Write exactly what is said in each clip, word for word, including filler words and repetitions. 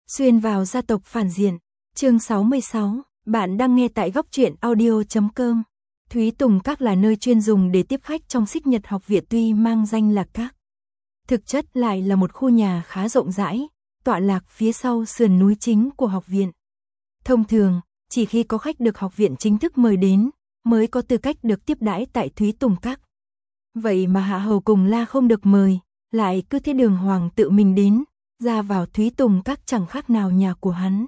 Xuyên vào gia tộc phản diện, chương sáu mươi sáu, bạn đang nghe tại góc truyện audio chấm com. Thúy Tùng Các là nơi chuyên dùng để tiếp khách trong Xích Nhật học viện, tuy mang danh là các, thực chất lại là một khu nhà khá rộng rãi, tọa lạc phía sau sườn núi chính của học viện. Thông thường, chỉ khi có khách được học viện chính thức mời đến, mới có tư cách được tiếp đãi tại Thúy Tùng Các. Vậy mà Hạ Hầu cùng La không được mời, lại cứ thế đường hoàng tự mình đến, ra vào Thúy Tùng Các chẳng khác nào nhà của hắn.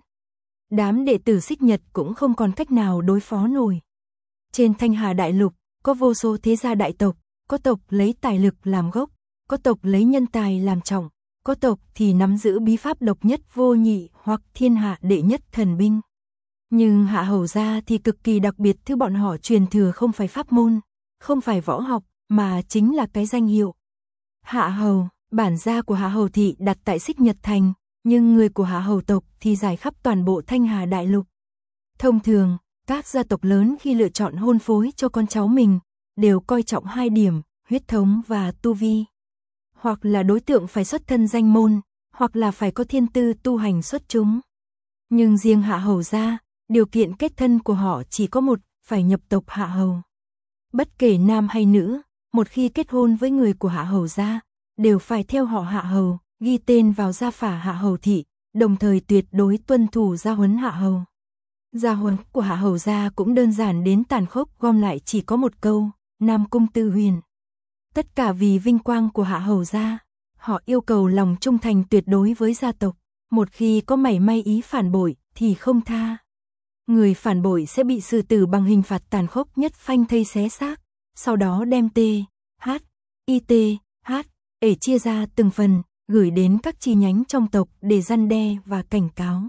Đám đệ tử Xích Nhật cũng không còn cách nào đối phó nổi. Trên Thanh Hà Đại Lục, có vô số thế gia đại tộc, có tộc lấy tài lực làm gốc, có tộc lấy nhân tài làm trọng, có tộc thì nắm giữ bí pháp độc nhất vô nhị hoặc thiên hạ đệ nhất thần binh. Nhưng Hạ Hầu gia thì cực kỳ đặc biệt, thứ bọn họ truyền thừa không phải pháp môn, không phải võ học, mà chính là cái danh hiệu. Hạ Hầu, bản gia của Hạ Hầu thị đặt tại Xích Nhật Thành, nhưng người của Hạ Hầu tộc thì rải khắp toàn bộ Thanh Hà Đại Lục. Thông thường, các gia tộc lớn khi lựa chọn hôn phối cho con cháu mình, đều coi trọng hai điểm, huyết thống và tu vi. Hoặc là đối tượng phải xuất thân danh môn, hoặc là phải có thiên tư tu hành xuất chúng. Nhưng riêng Hạ Hầu gia, điều kiện kết thân của họ chỉ có một, phải nhập tộc Hạ Hầu. Bất kể nam hay nữ, một khi kết hôn với người của Hạ Hầu gia, đều phải theo họ Hạ Hầu, ghi tên vào gia phả Hạ Hầu thị, đồng thời tuyệt đối tuân thủ gia huấn Hạ Hầu. Gia huấn của Hạ Hầu gia cũng đơn giản đến tàn khốc, gom lại chỉ có một câu, Nam Cung Tư Huyền. Tất cả vì vinh quang của Hạ Hầu gia, họ yêu cầu lòng trung thành tuyệt đối với gia tộc, một khi có mảy may ý phản bội thì không tha. Người phản bội sẽ bị xử tử bằng hình phạt tàn khốc nhất, phanh thây xé xác, sau đó đem T, H, I T, H, ể chia ra từng phần, gửi đến các chi nhánh trong tộc để răn đe và cảnh cáo.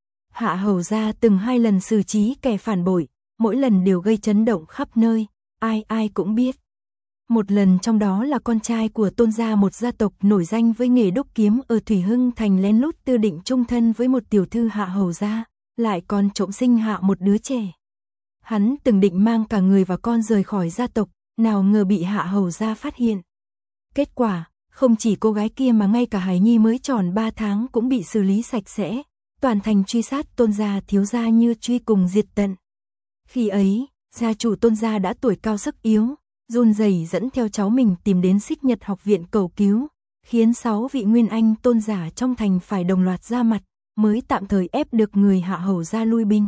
Hạ Hầu gia từng hai lần xử trí kẻ phản bội, mỗi lần đều gây chấn động khắp nơi, ai ai cũng biết. Một lần trong đó là con trai của Tôn gia, một gia tộc nổi danh với nghề đúc kiếm ở Thủy Hưng Thành, lén lút tư định chung thân với một tiểu thư Hạ Hầu gia, lại còn trộm sinh hạ một đứa trẻ. Hắn từng định mang cả người và con rời khỏi gia tộc, nào ngờ bị Hạ Hầu gia phát hiện. Kết quả, không chỉ cô gái kia mà ngay cả Hải Nhi mới tròn ba tháng cũng bị xử lý sạch sẽ, toàn thành truy sát Tôn gia thiếu gia như truy cùng diệt tận. Khi ấy, gia chủ Tôn gia đã tuổi cao sức yếu, run rẩy dẫn theo cháu mình tìm đến Xích Nhật học viện cầu cứu, khiến sáu vị nguyên anh tôn giả trong thành phải đồng loạt ra mặt, mới tạm thời ép được người Hạ Hầu gia lui binh.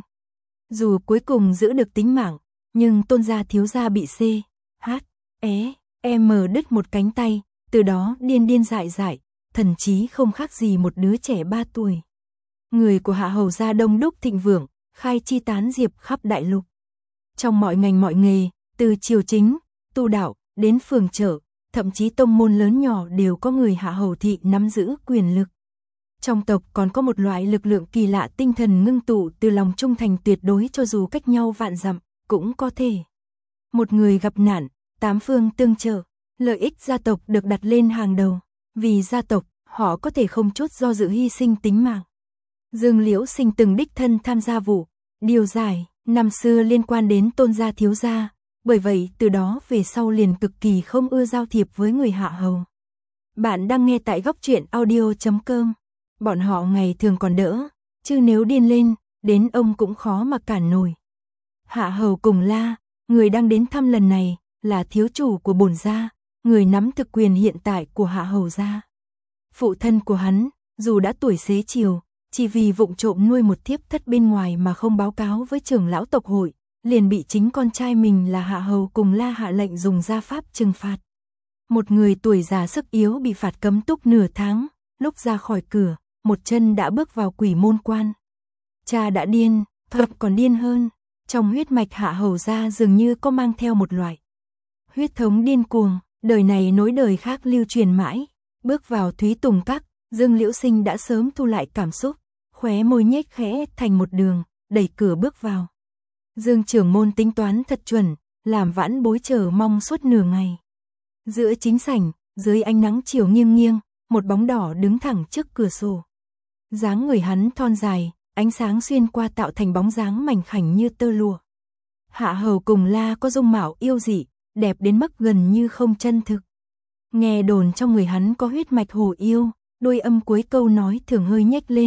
Dù cuối cùng giữ được tính mạng, nhưng Tôn gia thiếu gia bị C, H, E, M đứt một cánh tay, từ đó điên điên dại dại, thần trí không khác gì một đứa trẻ ba tuổi. Người của Hạ Hầu gia đông đúc thịnh vượng, khai chi tán diệp khắp đại lục. Trong mọi ngành mọi nghề, từ triều chính, tu đạo, đến phường chợ, thậm chí tông môn lớn nhỏ đều có người Hạ Hầu thị nắm giữ quyền lực. Trong tộc còn có một loại lực lượng kỳ lạ, tinh thần ngưng tụ từ lòng trung thành tuyệt đối, cho dù cách nhau vạn dặm, cũng có thể. Một người gặp nạn, tám phương tương trợ, lợi ích gia tộc được đặt lên hàng đầu. Vì gia tộc, họ có thể không chút do dự hy sinh tính mạng. Dương Liễu Sinh từng đích thân tham gia vụ điều giải năm xưa liên quan đến Tôn gia thiếu gia, bởi vậy từ đó về sau liền cực kỳ không ưa giao thiệp với người Hạ Hầu. Bạn đang nghe tại góc truyện audio chấm com. Bọn họ ngày thường còn đỡ, chứ nếu điên lên, đến ông cũng khó mà cản nổi. Hạ Hầu cùng La, người đang đến thăm lần này, là thiếu chủ của bổn gia, người nắm thực quyền hiện tại của Hạ Hầu gia. Phụ thân của hắn, dù đã tuổi xế chiều, chỉ vì vụng trộm nuôi một thiếp thất bên ngoài mà không báo cáo với trưởng lão tộc hội, liền bị chính con trai mình là Hạ Hầu cùng La hạ lệnh dùng gia pháp trừng phạt. Một người tuổi già sức yếu bị phạt cấm túc nửa tháng, lúc ra khỏi cửa, một chân đã bước vào quỷ môn quan. Cha đã điên, thật còn điên hơn, trong huyết mạch Hạ Hầu gia dường như có mang theo một loại huyết thống điên cuồng, đời này nối đời khác lưu truyền mãi. Bước vào Thúy Tùng Các, Dương Liễu Sinh đã sớm thu lại cảm xúc, khóe môi nhếch khẽ thành một đường, đẩy cửa bước vào. Dương trưởng môn tính toán thật chuẩn, làm vãn bối chờ mong suốt nửa ngày. Giữa chính sảnh, dưới ánh nắng chiều nghiêng nghiêng, một bóng đỏ đứng thẳng trước cửa sổ. Dáng người hắn thon dài, ánh sáng xuyên qua tạo thành bóng dáng mảnh khảnh như tơ lụa. Hạ Hầu cùng La có dung mạo yêu dị, đẹp đến mức gần như không chân thực. Nghe đồn trong người hắn có huyết mạch hổ yêu, đôi âm cuối câu nói thường hơi nhếch lên,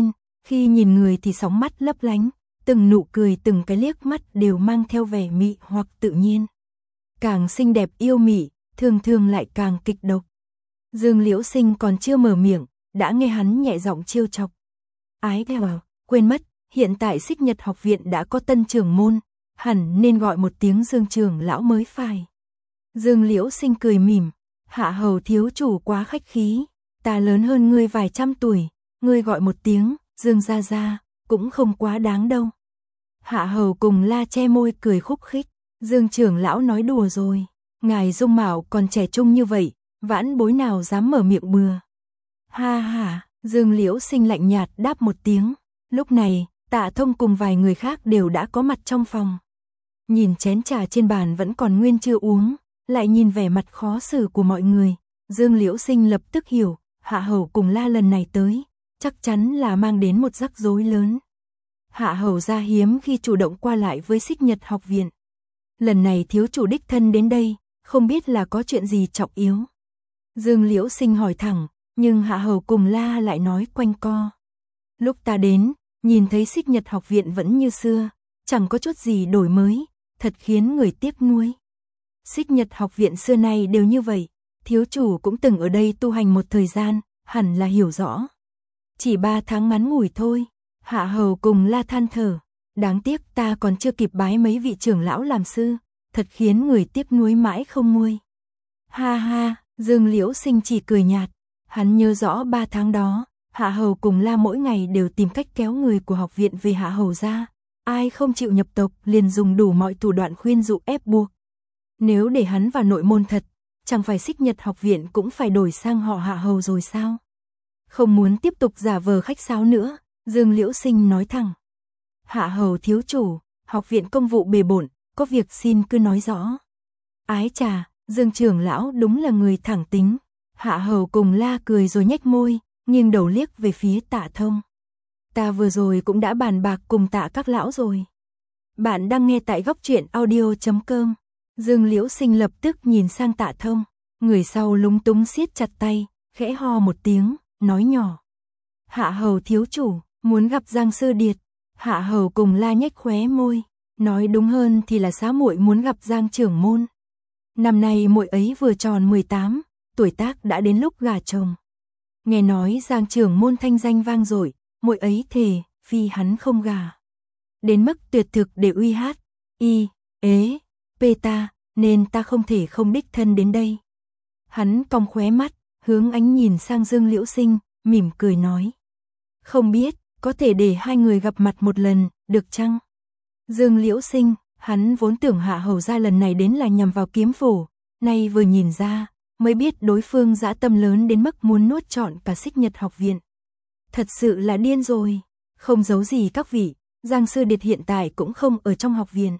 Khi nhìn người thì sóng mắt lấp lánh, từng nụ cười từng cái liếc mắt đều mang theo vẻ mị hoặc tự nhiên. Càng xinh đẹp yêu mị, thường thường lại càng kịch độc. Dương Liễu Sinh còn chưa mở miệng, đã nghe hắn nhẹ giọng trêu chọc. Ái theo, quên mất, hiện tại Xích Nhật học viện đã có tân trưởng môn, hẳn nên gọi một tiếng Dương trưởng lão mới phải. Dương Liễu Sinh cười mỉm, Hạ hầu thiếu chủ quá khách khí, ta lớn hơn ngươi vài trăm tuổi, ngươi gọi một tiếng Dương gia gia cũng không quá đáng đâu. Hạ hầu cùng La che môi cười khúc khích, Dương trưởng lão nói đùa rồi, ngài dung mạo còn trẻ trung như vậy, vãn bối nào dám mở miệng bừa. Ha ha, Dương Liễu Sinh lạnh nhạt đáp một tiếng, lúc này, Tạ Thông cùng vài người khác đều đã có mặt trong phòng. Nhìn chén trà trên bàn vẫn còn nguyên chưa uống, lại nhìn vẻ mặt khó xử của mọi người, Dương Liễu Sinh lập tức hiểu, Hạ hầu cùng La lần này tới, chắc chắn là mang đến một rắc rối lớn. Hạ hầu gia hiếm khi chủ động qua lại với Xích Nhật học viện. Lần này thiếu chủ đích thân đến đây, không biết là có chuyện gì trọng yếu. Dương Liễu Sinh hỏi thẳng, nhưng Hạ hầu cùng La lại nói quanh co. Lúc ta đến, nhìn thấy Xích Nhật học viện vẫn như xưa, chẳng có chút gì đổi mới, thật khiến người tiếc nuối. Xích Nhật học viện xưa nay đều như vậy, thiếu chủ cũng từng ở đây tu hành một thời gian, hẳn là hiểu rõ. Chỉ ba tháng ngắn ngủi thôi, Hạ hầu cùng La than thở, đáng tiếc ta còn chưa kịp bái mấy vị trưởng lão làm sư, thật khiến người tiếc nuối mãi không nguôi. Ha ha, Dương Liễu Sinh chỉ cười nhạt, hắn nhớ rõ ba tháng đó, Hạ hầu cùng La mỗi ngày đều tìm cách kéo người của học viện về Hạ hầu ra, ai không chịu nhập tộc liền dùng đủ mọi thủ đoạn khuyên dụ ép buộc. Nếu để hắn vào nội môn thật, chẳng phải Xích Nhật học viện cũng phải đổi sang họ Hạ hầu rồi sao? Không muốn tiếp tục giả vờ khách sáo nữa, Dương Liễu Sinh nói thẳng. Hạ hầu thiếu chủ, học viện công vụ bề bộn, có việc xin cứ nói rõ. Ái chà, Dương trưởng lão đúng là người thẳng tính. Hạ hầu cùng La cười rồi nhếch môi, nghiêng đầu liếc về phía Tạ Thông. Ta vừa rồi cũng đã bàn bạc cùng Tạ các lão rồi. Bạn đang nghe tại góc truyện audio chấm com. Dương Liễu Sinh lập tức nhìn sang Tạ Thông, người sau lúng túng siết chặt tay, khẽ ho một tiếng, nói nhỏ. Hạ hầu thiếu chủ, muốn gặp Giang Sư Điệt. Hạ hầu cùng La nhếch khóe môi, nói đúng hơn thì là xá muội muốn gặp Giang trưởng môn. Năm nay muội ấy vừa tròn mười tám, tuổi tác đã đến lúc gả chồng. Nghe nói Giang trưởng môn thanh danh vang dội, muội ấy thề phi hắn không gả. Đến mức tuyệt thực để uy hát, y, ế, pê ta, nên ta không thể không đích thân đến đây. Hắn cong khóe mắt, hướng ánh nhìn sang Dương Liễu Sinh, mỉm cười nói. Không biết, có thể để hai người gặp mặt một lần, được chăng? Dương Liễu Sinh, hắn vốn tưởng Hạ hầu gia lần này đến là nhằm vào kiếm phổ, nay vừa nhìn ra, mới biết đối phương dã tâm lớn đến mức muốn nuốt trọn cả Xích Nhật học viện. Thật sự là điên rồi, không giấu gì các vị, Giang Sư Điệt hiện tại cũng không ở trong học viện.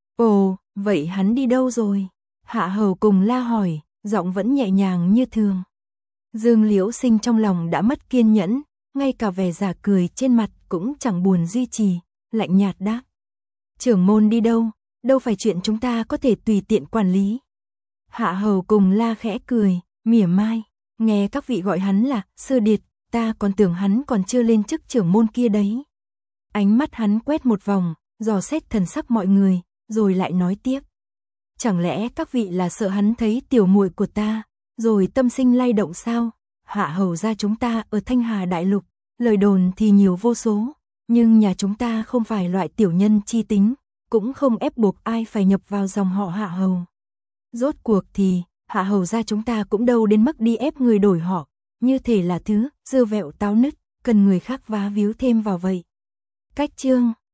Ồ, vậy hắn đi đâu rồi? Hạ hầu cùng La hỏi, giọng vẫn nhẹ nhàng như thường. Dương Liễu Sinh trong lòng đã mất kiên nhẫn, ngay cả vẻ giả cười trên mặt cũng chẳng buồn duy trì, lạnh nhạt đáp. Trưởng môn đi đâu, đâu phải chuyện chúng ta có thể tùy tiện quản lý. Hạ hầu cùng La khẽ cười, mỉa mai, nghe các vị gọi hắn là Sư Điệt, ta còn tưởng hắn còn chưa lên chức trưởng môn kia đấy. Ánh mắt hắn quét một vòng, dò xét thần sắc mọi người, rồi lại nói tiếp. Chẳng lẽ các vị là sợ hắn thấy tiểu muội của ta, rồi tâm sinh lay động sao? Hạ hầu gia chúng ta ở Thanh Hà Đại Lục, lời đồn thì nhiều vô số, nhưng nhà chúng ta không phải loại tiểu nhân chi tính, cũng không ép buộc ai phải nhập vào dòng họ Hạ hầu. Rốt cuộc thì, Hạ hầu gia chúng ta cũng đâu đến mức đi ép người đổi họ, như thể là thứ dưa vẹo táo nứt, cần người khác vá víu thêm vào vậy. Cách chương